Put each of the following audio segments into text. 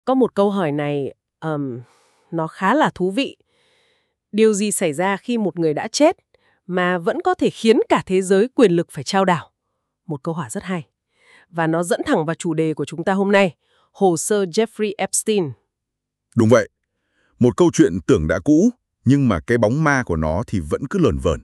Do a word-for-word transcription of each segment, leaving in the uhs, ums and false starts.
Có một câu hỏi này, ờm, nó khá là thú vị. Điều gì xảy ra khi một người đã chết mà vẫn có thể khiến cả thế giới quyền lực phải chao đảo? Một câu hỏi rất hay. Và nó dẫn thẳng vào chủ đề của chúng ta hôm nay, hồ sơ Jeffrey Epstein. Đúng vậy. Một câu chuyện tưởng đã cũ, nhưng mà cái bóng ma của nó thì vẫn cứ lởn vởn.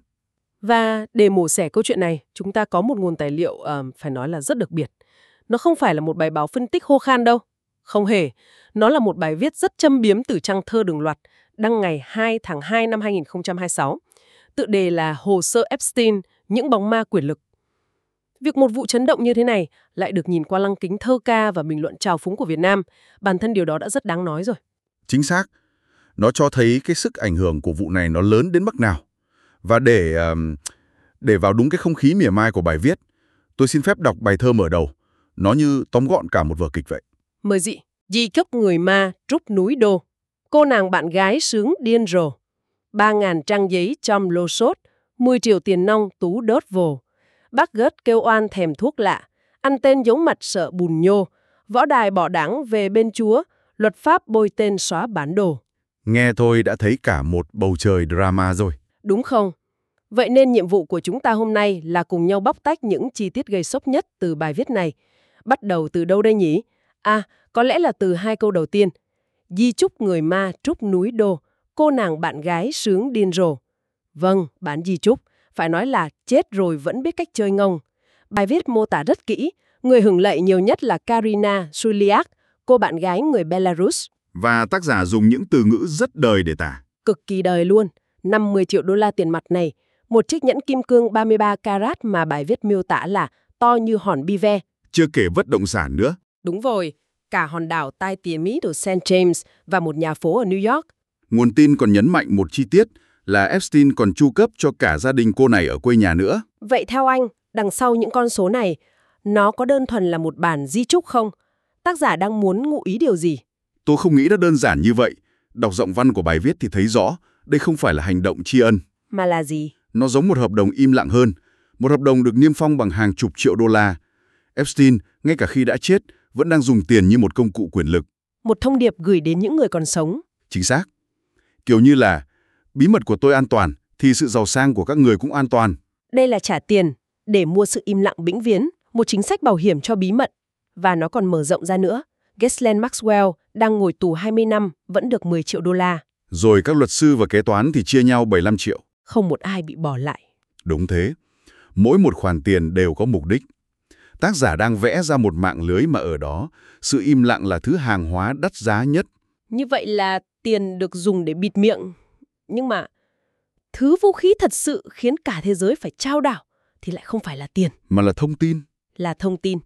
Và để mổ xẻ câu chuyện này, chúng ta có một nguồn tài liệu uh, phải nói là rất đặc biệt. Nó không phải là một bài báo phân tích khô khan đâu. Không hề. Nó là một bài viết rất châm biếm từ trang thơ đường loạt, đăng ngày hai tháng hai năm hai nghìn không trăm hai mươi sáu. Tựa đề là Hồ sơ Epstein, những bóng ma quyền lực. Việc một vụ chấn động như thế này lại được nhìn qua lăng kính thơ ca và bình luận trào phúng của Việt Nam. Bản thân điều đó đã rất đáng nói rồi. Chính xác. Nó cho thấy cái sức ảnh hưởng của vụ này nó lớn đến mức nào. Và để, uh, để vào đúng cái không khí mỉa mai của bài viết, tôi xin phép đọc bài thơ mở đầu. Nó như tóm gọn cả một vở kịch vậy. Mời dị. Di chúc người ma trút núi đô. Cô nàng bạn gái sướng điên rồ. Ba ngàn trang giấy trong lô sốt. Mười triệu tiền nong tú đốt vồ. Bác gớt kêu oan thèm thuốc lạ. Ăn tên giấu mặt sợ bùn nhô. Võ đài bỏ đảng về bên chúa. Luật pháp bôi tên xóa bản đồ. Nghe thôi đã thấy cả một bầu trời drama rồi. Đúng không? Vậy nên nhiệm vụ của chúng ta hôm nay là cùng nhau bóc tách những chi tiết gây sốc nhất từ bài viết này. Bắt đầu từ đâu đây nhỉ? À, có lẽ là từ hai câu đầu tiên. Di chúc người ma trút núi đô, cô nàng bạn gái sướng điên rồ. Vâng, bản di chúc, phải nói là chết rồi vẫn biết cách chơi ngông. Bài viết mô tả rất kỹ, người hưởng lợi nhiều nhất là Karina Suliak, cô bạn gái người Belarus. Và tác giả dùng những từ ngữ rất đời để tả. Cực kỳ đời luôn, năm mươi triệu đô la tiền mặt này, một chiếc nhẫn kim cương ba mươi ba carat mà bài viết miêu tả là to như hòn bi ve. Chưa kể bất động sản nữa. Đúng rồi, cả hòn đảo tai tía Mỹ của Saint James và một nhà phố ở New York. Nguồn tin còn nhấn mạnh một chi tiết là Epstein còn chu cấp cho cả gia đình cô này ở quê nhà nữa. Vậy theo anh, đằng sau những con số này, nó có đơn thuần là một bản di chúc không? Tác giả đang muốn ngụ ý điều gì? Tôi không nghĩ nó đơn giản như vậy. Đọc giọng văn của bài viết thì thấy rõ, đây không phải là hành động tri ân. Mà là gì? Nó giống một hợp đồng im lặng hơn. Một hợp đồng được niêm phong bằng hàng chục triệu đô la. Epstein, ngay cả khi đã chết, vẫn đang dùng tiền như một công cụ quyền lực. Một thông điệp gửi đến những người còn sống. Chính xác. Kiểu như là, bí mật của tôi an toàn, thì sự giàu sang của các người cũng an toàn. Đây là trả tiền để mua sự im lặng vĩnh viễn, một chính sách bảo hiểm cho bí mật. Và nó còn mở rộng ra nữa. Ghislaine Maxwell đang ngồi tù hai mươi năm, vẫn được mười triệu đô la. Rồi các luật sư và kế toán thì chia nhau bảy mươi lăm triệu. Không một ai bị bỏ lại. Đúng thế. Mỗi một khoản tiền đều có mục đích. Tác giả đang vẽ ra một mạng lưới mà ở đó, sự im lặng là thứ hàng hóa đắt giá nhất. Như vậy là tiền được dùng để bịt miệng. Nhưng mà thứ vũ khí thật sự khiến cả thế giới phải chao đảo thì lại không phải là tiền. Mà là thông tin. Là thông tin.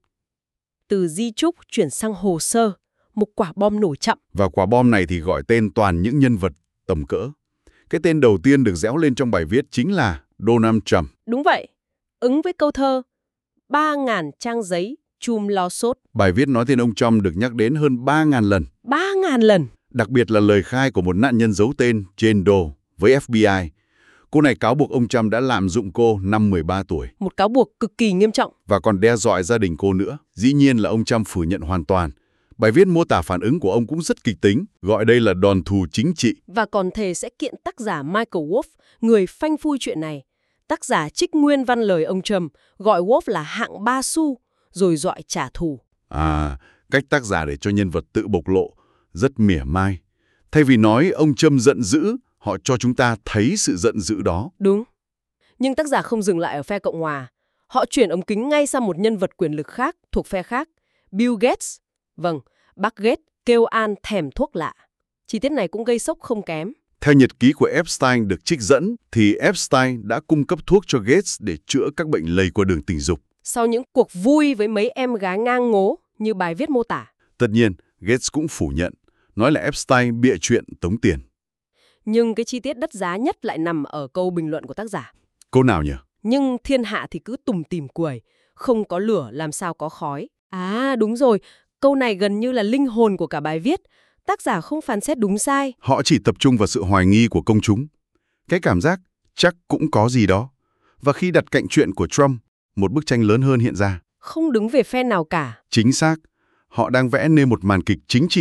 Từ di chúc chuyển sang hồ sơ, một quả bom nổ chậm. Và quả bom này thì gọi tên toàn những nhân vật tầm cỡ. Cái tên đầu tiên được réo lên trong bài viết chính là Donald Trump. Đúng vậy. Ứng với câu thơ ba ngàn trang giấy chùm lo sốt. Bài viết nói tên ông Trump được nhắc đến hơn ba ngàn lần. ba ngàn lần. Đặc biệt là lời khai của một nạn nhân giấu tên Jane Doe với F B I. Cô này cáo buộc ông Trump đã lạm dụng cô năm mười ba tuổi. Một cáo buộc cực kỳ nghiêm trọng. Và còn đe dọa gia đình cô nữa. Dĩ nhiên là ông Trump phủ nhận hoàn toàn. Bài viết mô tả phản ứng của ông cũng rất kịch tính, gọi đây là đòn thù chính trị. Và còn thề sẽ kiện tác giả Michael Wolff, người phanh phui chuyện này. Tác giả trích nguyên văn lời ông Trump, gọi Wolff là hạng ba xu, rồi dọa trả thù. À, cách tác giả để cho nhân vật tự bộc lộ, rất mỉa mai. Thay vì nói ông Trump giận dữ, họ cho chúng ta thấy sự giận dữ đó. Đúng. Nhưng tác giả không dừng lại ở phe Cộng hòa. Họ chuyển ống kính ngay sang một nhân vật quyền lực khác, thuộc phe khác, Bill Gates. Vâng, bác Gates kêu an thèm thuốc lạ. Chi tiết này cũng gây sốc không kém. Theo nhật ký của Epstein được trích dẫn, thì Epstein đã cung cấp thuốc cho Gates để chữa các bệnh lây qua đường tình dục. Sau những cuộc vui với mấy em gái ngang ngố như bài viết mô tả. Tất nhiên, Gates cũng phủ nhận, nói là Epstein bịa chuyện tống tiền. Nhưng cái chi tiết đắt giá nhất lại nằm ở câu bình luận của tác giả. Câu nào nhỉ? Nhưng thiên hạ thì cứ tủm tỉm cười, không có lửa làm sao có khói. À đúng rồi, câu này gần như là linh hồn của cả bài viết. Tác giả không phán xét đúng sai. Họ chỉ tập trung vào sự hoài nghi của công chúng. Cái cảm giác chắc cũng có gì đó. Và khi đặt cạnh chuyện của Trump, một bức tranh lớn hơn hiện ra. Không đứng về phe nào cả. Chính xác. Họ đang vẽ nên một màn kịch chính trị,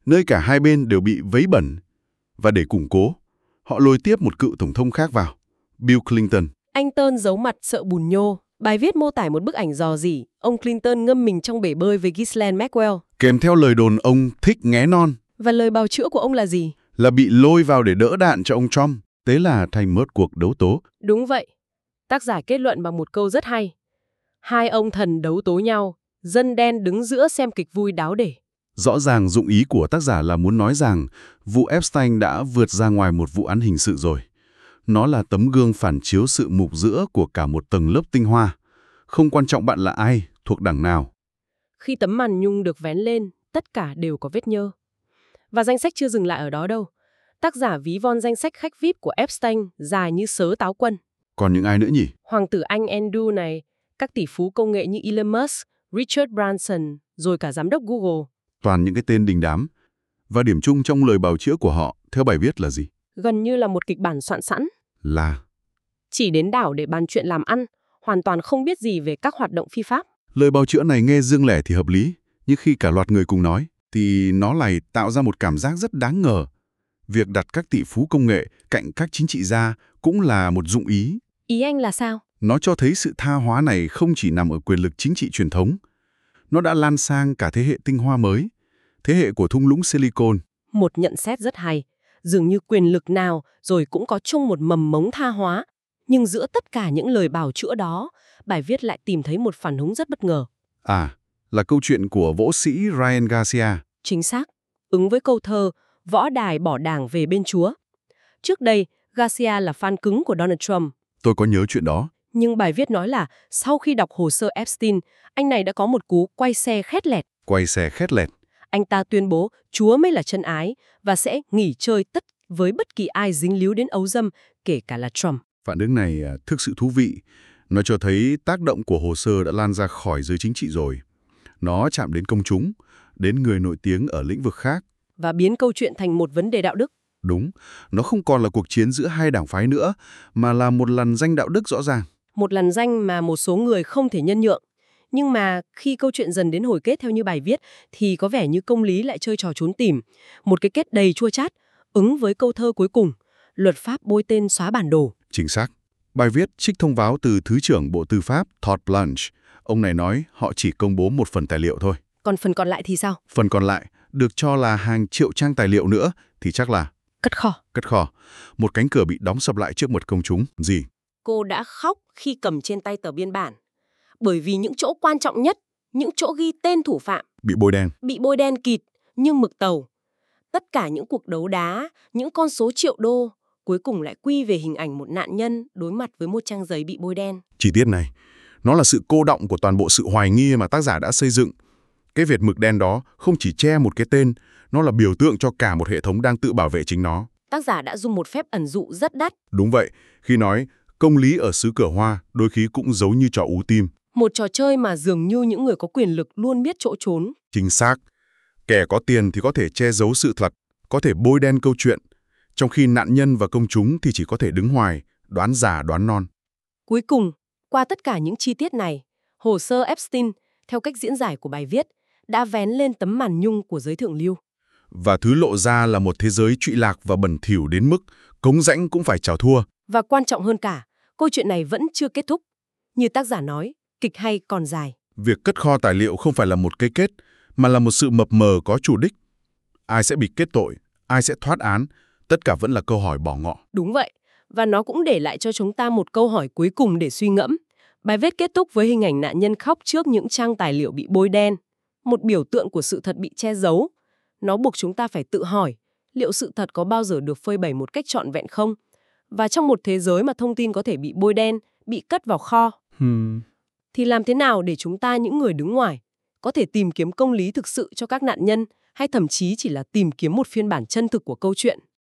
nơi cả hai bên đều bị vấy bẩn. Và để củng cố, họ lôi tiếp một cựu tổng thống khác vào, Bill Clinton. Anh Tơn giấu mặt sợ bùn nhô. Bài viết mô tả một bức ảnh rò rỉ, ông Clinton ngâm mình trong bể bơi với Ghislaine Maxwell. Kèm theo lời đồn ông thích nghé non. Và lời bào chữa của ông là gì? Là bị lôi vào để đỡ đạn cho ông Trump. Thế là thành mất cuộc đấu tố. Đúng vậy. Tác giả kết luận bằng một câu rất hay. Hai ông thần đấu tố nhau, dân đen đứng giữa xem kịch vui đáo để. Rõ ràng dụng ý của tác giả là muốn nói rằng vụ Epstein đã vượt ra ngoài một vụ án hình sự rồi. Nó là tấm gương phản chiếu sự mục giữa của cả một tầng lớp tinh hoa. Không quan trọng bạn là ai, thuộc đảng nào. Khi tấm màn nhung được vén lên, tất cả đều có vết nhơ. Và danh sách chưa dừng lại ở đó đâu. Tác giả ví von danh sách khách vi ai pi của Epstein dài như sớ táo quân. Còn những ai nữa nhỉ? Hoàng tử Anh Andrew này, các tỷ phú công nghệ như Elon Musk, Richard Branson, rồi cả giám đốc Google. Toàn những cái tên đình đám. Và điểm chung trong lời bào chữa của họ, theo bài viết là gì? Gần như là một kịch bản soạn sẵn. Là chỉ đến đảo để bàn chuyện làm ăn, hoàn toàn không biết gì về các hoạt động phi pháp. Lời bào chữa này nghe riêng lẻ thì hợp lý, nhưng khi cả loạt người cùng nói, thì nó lại tạo ra một cảm giác rất đáng ngờ. Việc đặt các tỷ phú công nghệ cạnh các chính trị gia cũng là một dụng ý. Ý anh là sao? Nó cho thấy sự tha hóa này không chỉ nằm ở quyền lực chính trị truyền thống. Nó đã lan sang cả thế hệ tinh hoa mới, thế hệ của thung lũng Silicon. Một nhận xét rất hay. Dường như quyền lực nào rồi cũng có chung một mầm mống tha hóa. Nhưng giữa tất cả những lời bào chữa đó, bài viết lại tìm thấy một phản ứng rất bất ngờ. À, là câu chuyện của võ sĩ Ryan Garcia. Chính xác. Ứng với câu thơ, võ đài bỏ đảng về bên Chúa. Trước đây, Garcia là fan cứng của Donald Trump. Tôi có nhớ chuyện đó. Nhưng bài viết nói là sau khi đọc hồ sơ Epstein, anh này đã có một cú quay xe khét lẹt. Quay xe khét lẹt. Anh ta tuyên bố Chúa mới là chân ái và sẽ nghỉ chơi tất với bất kỳ ai dính líu đến ấu dâm, kể cả là Trump. Phản ứng này thực sự thú vị. Nó cho thấy tác động của hồ sơ đã lan ra khỏi giới chính trị rồi. Nó chạm đến công chúng, đến người nổi tiếng ở lĩnh vực khác. Và biến câu chuyện thành một vấn đề đạo đức. Đúng, nó không còn là cuộc chiến giữa hai đảng phái nữa, mà là một lằn ranh đạo đức rõ ràng. Một lằn ranh mà một số người không thể nhân nhượng. Nhưng mà khi câu chuyện dần đến hồi kết theo như bài viết, thì có vẻ như công lý lại chơi trò trốn tìm. Một cái kết đầy chua chát, ứng với câu thơ cuối cùng, luật pháp bôi tên xóa bản đồ. Chính xác. Bài viết trích thông báo từ Thứ trưởng Bộ Tư pháp Todd Blanche. Ông này nói họ chỉ công bố một phần tài liệu thôi. Còn phần còn lại thì sao? Phần còn lại, được cho là hàng triệu trang tài liệu nữa, thì chắc là... Cất kho. Cất kho. Một cánh cửa bị đóng sập lại trước mặt công chúng. Gì? Cô đã khóc khi cầm trên tay tờ biên bản. Bởi vì những chỗ quan trọng nhất, những chỗ ghi tên thủ phạm, Bị bôi đen. Bị bôi đen kịt, như mực tàu. Tất cả những cuộc đấu đá, những con số triệu đô, cuối cùng lại quy về hình ảnh một nạn nhân đối mặt với một trang giấy bị bôi đen. Chi tiết này, nó là sự cô đọng của toàn bộ sự hoài nghi mà tác giả đã xây dựng. Cái vệt mực đen đó không chỉ che một cái tên, nó là biểu tượng cho cả một hệ thống đang tự bảo vệ chính nó. Tác giả đã dùng một phép ẩn dụ rất đắt. Đúng vậy, khi nói công lý ở xứ Cửa Hoa đôi khi cũng giống như trò ú tim. Một trò chơi mà dường như những người có quyền lực luôn biết chỗ trốn. Chính xác. Kẻ có tiền thì có thể che giấu sự thật, có thể bôi đen câu chuyện, trong khi nạn nhân và công chúng thì chỉ có thể đứng ngoài, đoán giả đoán non. Cuối cùng, qua tất cả những chi tiết này, hồ sơ Epstein, theo cách diễn giải của bài viết, đã vén lên tấm màn nhung của giới thượng lưu. Và thứ lộ ra là một thế giới trụy lạc và bẩn thỉu đến mức cống rãnh cũng phải chào thua. Và quan trọng hơn cả, câu chuyện này vẫn chưa kết thúc. Như tác giả nói, kịch hay còn dài. Việc cất kho tài liệu không phải là một cái kết, mà là một sự mập mờ có chủ đích. Ai sẽ bị kết tội, ai sẽ thoát án, tất cả vẫn là câu hỏi bỏ ngỏ. Đúng vậy, và nó cũng để lại cho chúng ta một câu hỏi cuối cùng để suy ngẫm. Bài viết kết thúc với hình ảnh nạn nhân khóc trước những trang tài liệu bị bôi đen, một biểu tượng của sự thật bị che giấu. Nó buộc chúng ta phải tự hỏi, liệu sự thật có bao giờ được phơi bày một cách trọn vẹn không? Và trong một thế giới mà thông tin có thể bị bôi đen, bị cất vào kho, Hmm. thì làm thế nào để chúng ta, những người đứng ngoài, có thể tìm kiếm công lý thực sự cho các nạn nhân, hay thậm chí chỉ là tìm kiếm một phiên bản chân thực của câu chuyện?